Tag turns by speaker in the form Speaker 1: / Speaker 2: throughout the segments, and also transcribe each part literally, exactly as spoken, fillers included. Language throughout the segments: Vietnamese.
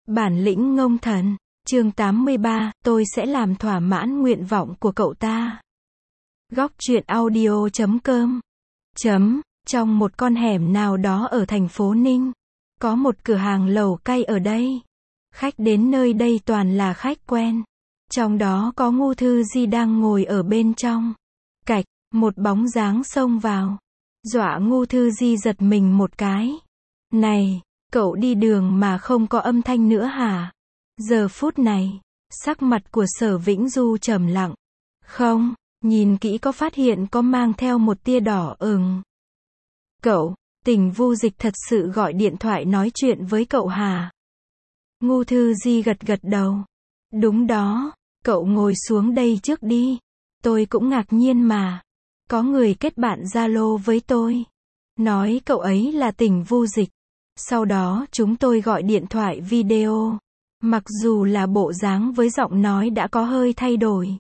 Speaker 1: Bản lĩnh ngông thần. Chương tám mươi ba, tôi sẽ làm thỏa mãn nguyện vọng của cậu ta. Góc truyện audio chấm com. Chấm, trong một con hẻm nào đó ở thành phố Ninh, có một cửa hàng lẩu cay ở đây. Khách đến nơi đây toàn là khách quen. Trong đó có Ngô Thư Di đang ngồi ở bên trong. Cạch, một bóng dáng xông vào. Dọa Ngô Thư Di giật mình một cái. Này, cậu đi đường mà không có âm thanh nữa hả? Giờ phút này, sắc mặt của Sở Vĩnh Du trầm lặng. Không, nhìn kỹ có phát hiện có mang theo một tia đỏ ửng. Cậu, Tình Vu Dịch thật sự gọi điện thoại nói chuyện với cậu hả? Ngô Thư Di gật gật đầu. Đúng đó, cậu ngồi xuống đây trước đi. Tôi cũng ngạc nhiên mà. Có người kết bạn Zalo với tôi. Nói cậu ấy là Tình Vu Dịch. Sau đó chúng tôi gọi điện thoại video. Mặc dù là bộ dáng với giọng nói đã có hơi thay đổi.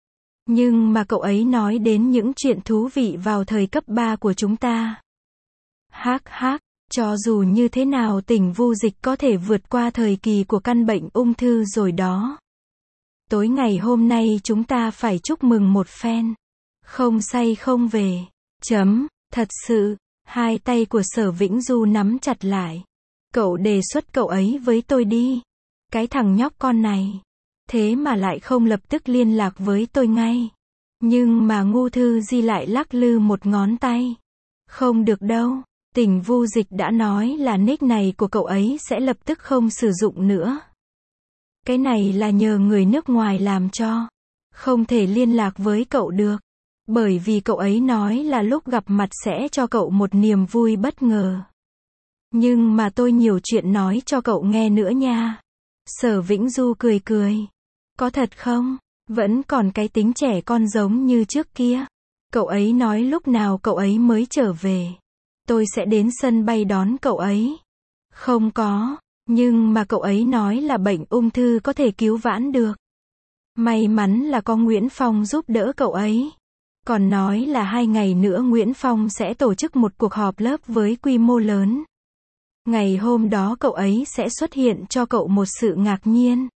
Speaker 1: Nhưng mà cậu ấy nói đến những chuyện thú vị vào thời cấp ba của chúng ta. Hắc hắc, cho dù như thế nào Tình Vu Dịch có thể vượt qua thời kỳ của căn bệnh ung thư rồi đó. Tối ngày hôm nay chúng ta phải chúc mừng một phen. Không say không về. Chấm, thật sự, hai tay của Sở Vĩnh Du nắm chặt lại. Cậu đề xuất cậu ấy với tôi đi. Cái thằng nhóc con này. Thế mà lại không lập tức liên lạc với tôi ngay. Nhưng mà Ngô Thư Di lại lắc lư một ngón tay. Không được đâu. Tình Vu Dịch đã nói là nick này của cậu ấy sẽ lập tức không sử dụng nữa. Cái này là nhờ người nước ngoài làm cho. Không thể liên lạc với cậu được. Bởi vì cậu ấy nói là lúc gặp mặt sẽ cho cậu một niềm vui bất ngờ. Nhưng mà tôi nhiều chuyện nói cho cậu nghe nữa nha. Sở Vĩnh Du cười cười. Có thật không? Vẫn còn cái tính trẻ con giống như trước kia. Cậu ấy nói lúc nào cậu ấy mới trở về. Tôi sẽ đến sân bay đón cậu ấy. Không có. Nhưng mà cậu ấy nói là bệnh ung thư có thể cứu vãn được. May mắn là có Nguyễn Phong giúp đỡ cậu ấy. Còn nói là hai ngày nữa Nguyễn Phong sẽ tổ chức một cuộc họp lớp với quy mô lớn. Ngày hôm đó cậu ấy sẽ xuất hiện cho cậu một sự ngạc nhiên.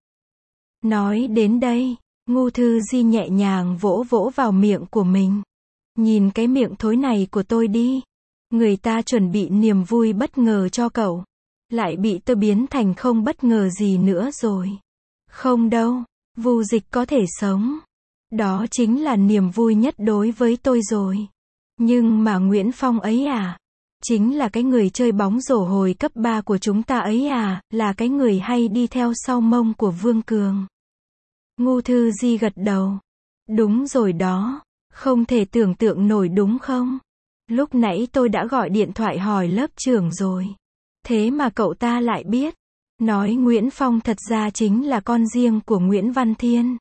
Speaker 1: Nói đến đây, Ngô Thư Di nhẹ nhàng vỗ vỗ vào miệng của mình. Nhìn cái miệng thối này của tôi đi. Người ta chuẩn bị niềm vui bất ngờ cho cậu. Lại bị tôi biến thành không bất ngờ gì nữa rồi. Không đâu, Vu Dịch có thể sống. Đó chính là niềm vui nhất đối với tôi rồi. Nhưng mà Nguyễn Phong ấy à? Chính là cái người chơi bóng rổ hồi cấp ba của chúng ta ấy à? Là cái người hay đi theo sau mông của Vương Cường. Ngô Thư Di gật đầu. Đúng rồi đó. Không thể tưởng tượng nổi đúng không? Lúc nãy tôi đã gọi điện thoại hỏi lớp trưởng rồi. Thế mà cậu ta lại biết. Nói Nguyễn Phong thật ra chính là con riêng của Nguyễn Văn Thiên.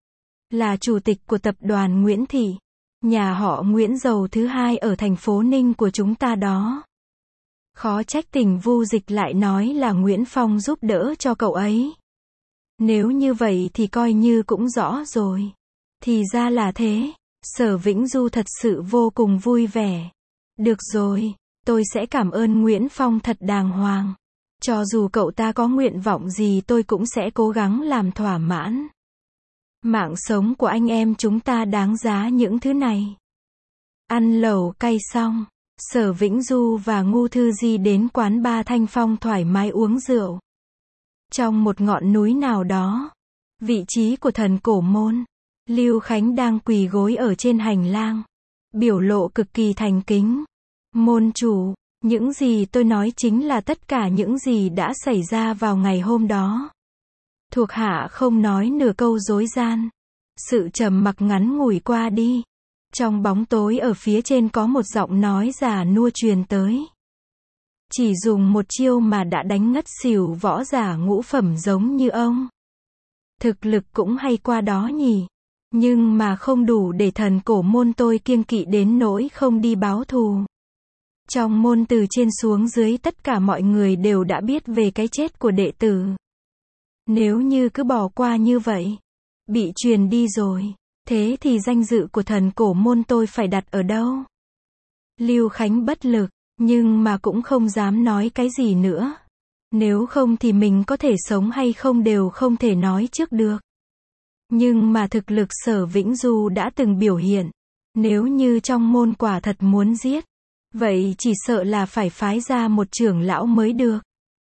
Speaker 1: Là chủ tịch của tập đoàn Nguyễn Thị. Nhà họ Nguyễn giàu thứ hai ở thành phố Ninh của chúng ta đó. Khó trách Tình Vu Dịch lại nói là Nguyễn Phong giúp đỡ cho cậu ấy. Nếu như vậy thì coi như cũng rõ rồi. Thì ra là thế. Sở Vĩnh Du thật sự vô cùng vui vẻ. Được rồi, tôi sẽ cảm ơn Nguyễn Phong thật đàng hoàng. Cho dù cậu ta có nguyện vọng gì tôi cũng sẽ cố gắng làm thỏa mãn. Mạng sống của anh em chúng ta đáng giá những thứ này. Ăn lẩu cay xong, Sở Vĩnh Du và Ngô Thư Di đến quán bar Thanh Phong thoải mái uống rượu. Trong một ngọn núi nào đó, vị trí của thần cổ môn, Lưu Khánh đang quỳ gối ở trên hành lang. Biểu lộ cực kỳ thành kính. Môn chủ, những gì tôi nói chính là tất cả những gì đã xảy ra vào ngày hôm đó. Thuộc hạ không nói nửa câu dối gian. Sự trầm mặc ngắn ngủi qua đi. Trong bóng tối ở phía trên có một giọng nói già nua truyền tới. Chỉ dùng một chiêu mà đã đánh ngất xỉu võ giả ngũ phẩm giống như ông. Thực lực cũng hay qua đó nhỉ. Nhưng mà không đủ để thần cổ môn tôi kiêng kỵ đến nỗi không đi báo thù. Trong môn từ trên xuống dưới tất cả mọi người đều đã biết về cái chết của đệ tử. Nếu như cứ bỏ qua như vậy, bị truyền đi rồi, thế thì danh dự của thần cổ môn tôi phải đặt ở đâu? Lưu Khánh bất lực, nhưng mà cũng không dám nói cái gì nữa. Nếu không thì mình có thể sống hay không đều không thể nói trước được. Nhưng mà thực lực Sở Vĩnh Du đã từng biểu hiện. Nếu như trong môn quả thật muốn giết, vậy chỉ sợ là phải phái ra một trưởng lão mới được.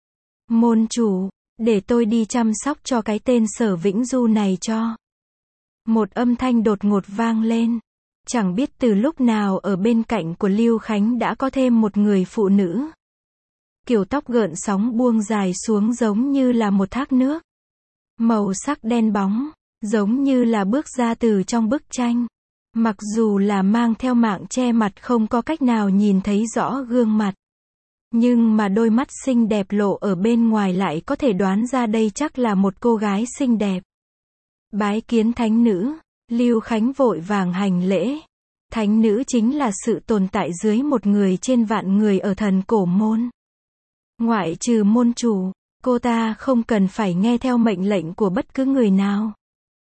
Speaker 1: Môn chủ, để tôi đi chăm sóc cho cái tên Sở Vĩnh Du này cho. Một âm thanh đột ngột vang lên. Chẳng biết từ lúc nào ở bên cạnh của Lưu Khánh đã có thêm một người phụ nữ. Kiểu tóc gợn sóng buông dài xuống giống như là một thác nước. Màu sắc đen bóng, giống như là bước ra từ trong bức tranh. Mặc dù là mang theo mạng che mặt không có cách nào nhìn thấy rõ gương mặt. Nhưng mà đôi mắt xinh đẹp lộ ở bên ngoài lại có thể đoán ra đây chắc là một cô gái xinh đẹp. Bái kiến thánh nữ, Lưu Khánh vội vàng hành lễ. Thánh nữ chính là sự tồn tại dưới một người trên vạn người ở thần cổ môn. Ngoại trừ môn chủ, cô ta không cần phải nghe theo mệnh lệnh của bất cứ người nào.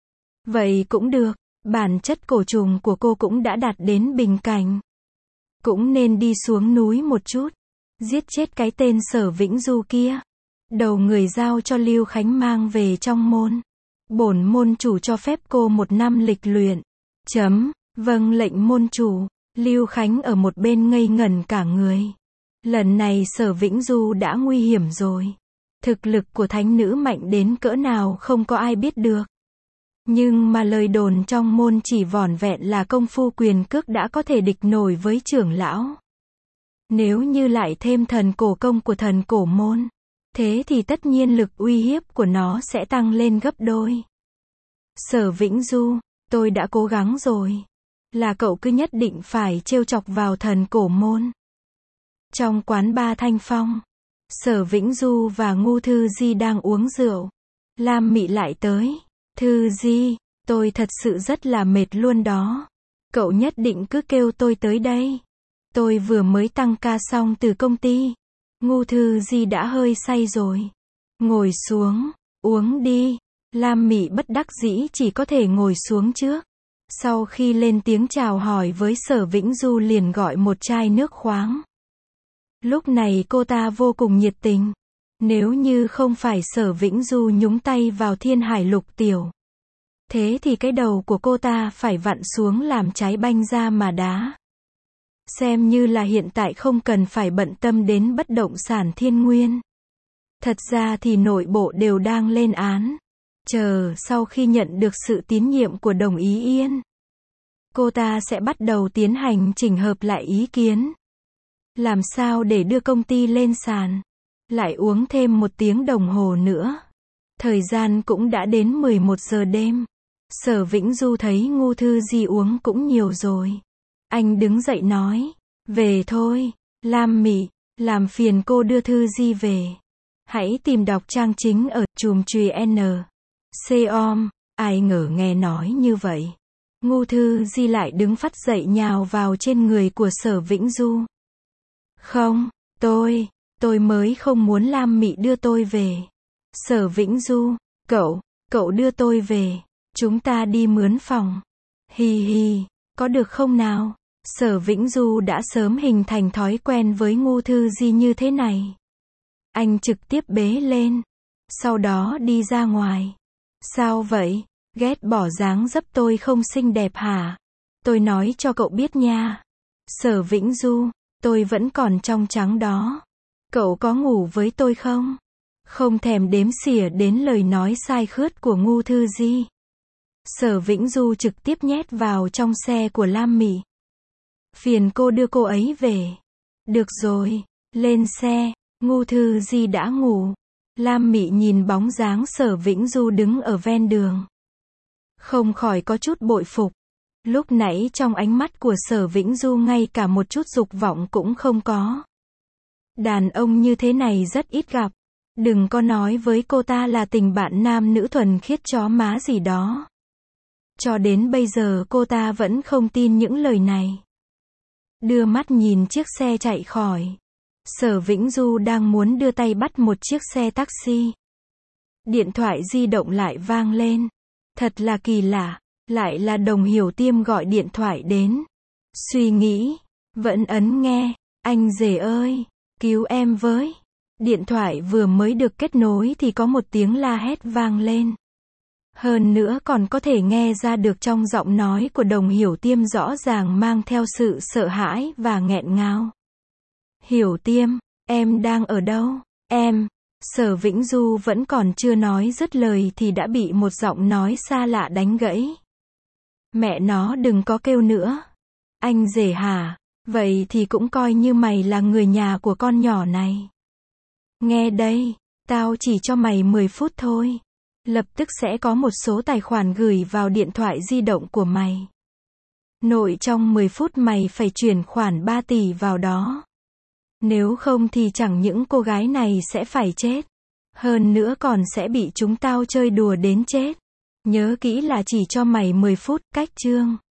Speaker 1: Vậy cũng được, bản chất cổ trùng của cô cũng đã đạt đến bình cảnh. Cũng nên đi xuống núi một chút, giết chết cái tên Sở Vĩnh Du kia. Đầu người giao cho Lưu Khánh mang về trong môn. Bổn môn chủ cho phép cô một năm lịch luyện. Chấm, vâng lệnh môn chủ. Lưu Khánh ở một bên ngây ngẩn cả người. Lần này Sở Vĩnh Du đã nguy hiểm rồi. Thực lực của thánh nữ mạnh đến cỡ nào không có ai biết được. Nhưng mà lời đồn trong môn chỉ vỏn vẹn là công phu quyền cước đã có thể địch nổi với trưởng lão. Nếu như lại thêm thần cổ công của thần cổ môn, thế thì tất nhiên lực uy hiếp của nó sẽ tăng lên gấp đôi. Sở Vĩnh Du, tôi đã cố gắng rồi. Là cậu cứ nhất định phải trêu chọc vào thần cổ môn. Trong quán ba Thanh Phong, Sở Vĩnh Du và Ngô Thư Di đang uống rượu. Lam Mị lại tới. Thư Di, tôi thật sự rất là mệt luôn đó. Cậu nhất định cứ kêu tôi tới đây. Tôi vừa mới tăng ca xong từ công ty. Ngô Thư Di đã hơi say rồi. Ngồi xuống, uống đi. Lam Mị bất đắc dĩ chỉ có thể ngồi xuống trước. Sau khi lên tiếng chào hỏi với Sở Vĩnh Du liền gọi một chai nước khoáng. Lúc này cô ta vô cùng nhiệt tình. Nếu như không phải Sở Vĩnh Du nhúng tay vào Thiên Hải Lục Tiểu, thế thì cái đầu của cô ta phải vặn xuống làm trái banh ra mà đá. Xem như là hiện tại không cần phải bận tâm đến bất động sản Thiên Nguyên. Thật ra thì nội bộ đều đang lên án. Chờ sau khi nhận được sự tín nhiệm của Đồng Ý Yên, cô ta sẽ bắt đầu tiến hành chỉnh hợp lại ý kiến. Làm sao để đưa công ty lên sàn. Lại uống thêm một tiếng đồng hồ nữa. Thời gian cũng đã đến mười một giờ đêm. Sở Vĩnh Du thấy Ngô Thư Di uống cũng nhiều rồi. Anh đứng dậy nói. Về thôi, Lam Mị, làm phiền cô đưa Thư Di về. Hãy tìm đọc trang chính ở chùm chùy N. Com. Ai ngờ nghe nói như vậy. Ngô Thư Di lại đứng phắt dậy nhào vào trên người của Sở Vĩnh Du. Không, tôi, tôi mới không muốn Lam Mị đưa tôi về. Sở Vĩnh Du, cậu, cậu đưa tôi về. Chúng ta đi mướn phòng. Hi hi, có được không nào? Sở Vĩnh Du đã sớm hình thành thói quen với Ngô Thư Di như thế này. Anh trực tiếp bế lên. Sau đó đi ra ngoài. Sao vậy? Ghét bỏ dáng dấp tôi không xinh đẹp hả? Tôi nói cho cậu biết nha. Sở Vĩnh Du, tôi vẫn còn trong trắng đó. Cậu có ngủ với tôi không? Không thèm đếm xỉa đến lời nói sai khướt của Ngô Thư Di. Sở Vĩnh Du trực tiếp nhét vào trong xe của Lam Mị. Phiền cô đưa cô ấy về. Được rồi, lên xe. Ngô Thư Di đã ngủ. Lam Mị nhìn bóng dáng Sở Vĩnh Du đứng ở ven đường. Không khỏi có chút bội phục. Lúc nãy trong ánh mắt của Sở Vĩnh Du ngay cả một chút dục vọng cũng không có. Đàn ông như thế này rất ít gặp. Đừng có nói với cô ta là tình bạn nam nữ thuần khiết chó má gì đó. Cho đến bây giờ cô ta vẫn không tin những lời này. Đưa mắt nhìn chiếc xe chạy khỏi. Sở Vĩnh Du đang muốn đưa tay bắt một chiếc xe taxi. Điện thoại di động lại vang lên. Thật là kỳ lạ, lại là Đồng Hiểu Tiêm gọi điện thoại đến. Suy nghĩ, vẫn ấn nghe. Anh rể ơi, cứu em với. Điện thoại vừa mới được kết nối thì có một tiếng la hét vang lên. Hơn nữa còn có thể nghe ra được trong giọng nói của Đồng Hiểu Tiêm rõ ràng mang theo sự sợ hãi và nghẹn ngào. Hiểu Tiêm, em đang ở đâu? Em, Sở Vĩnh Du vẫn còn chưa nói dứt lời thì đã bị một giọng nói xa lạ đánh gãy. Mẹ nó đừng có kêu nữa. Anh rể hả? Vậy thì cũng coi như mày là người nhà của con nhỏ này. Nghe đây, tao chỉ cho mày mười phút thôi. Lập tức sẽ có một số tài khoản gửi vào điện thoại di động của mày. Nội trong mười phút mày phải chuyển khoản ba tỷ vào đó. Nếu không thì chẳng những cô gái này sẽ phải chết. Hơn nữa còn sẽ bị chúng tao chơi đùa đến chết. Nhớ kỹ là chỉ cho mày mười phút, cách chương.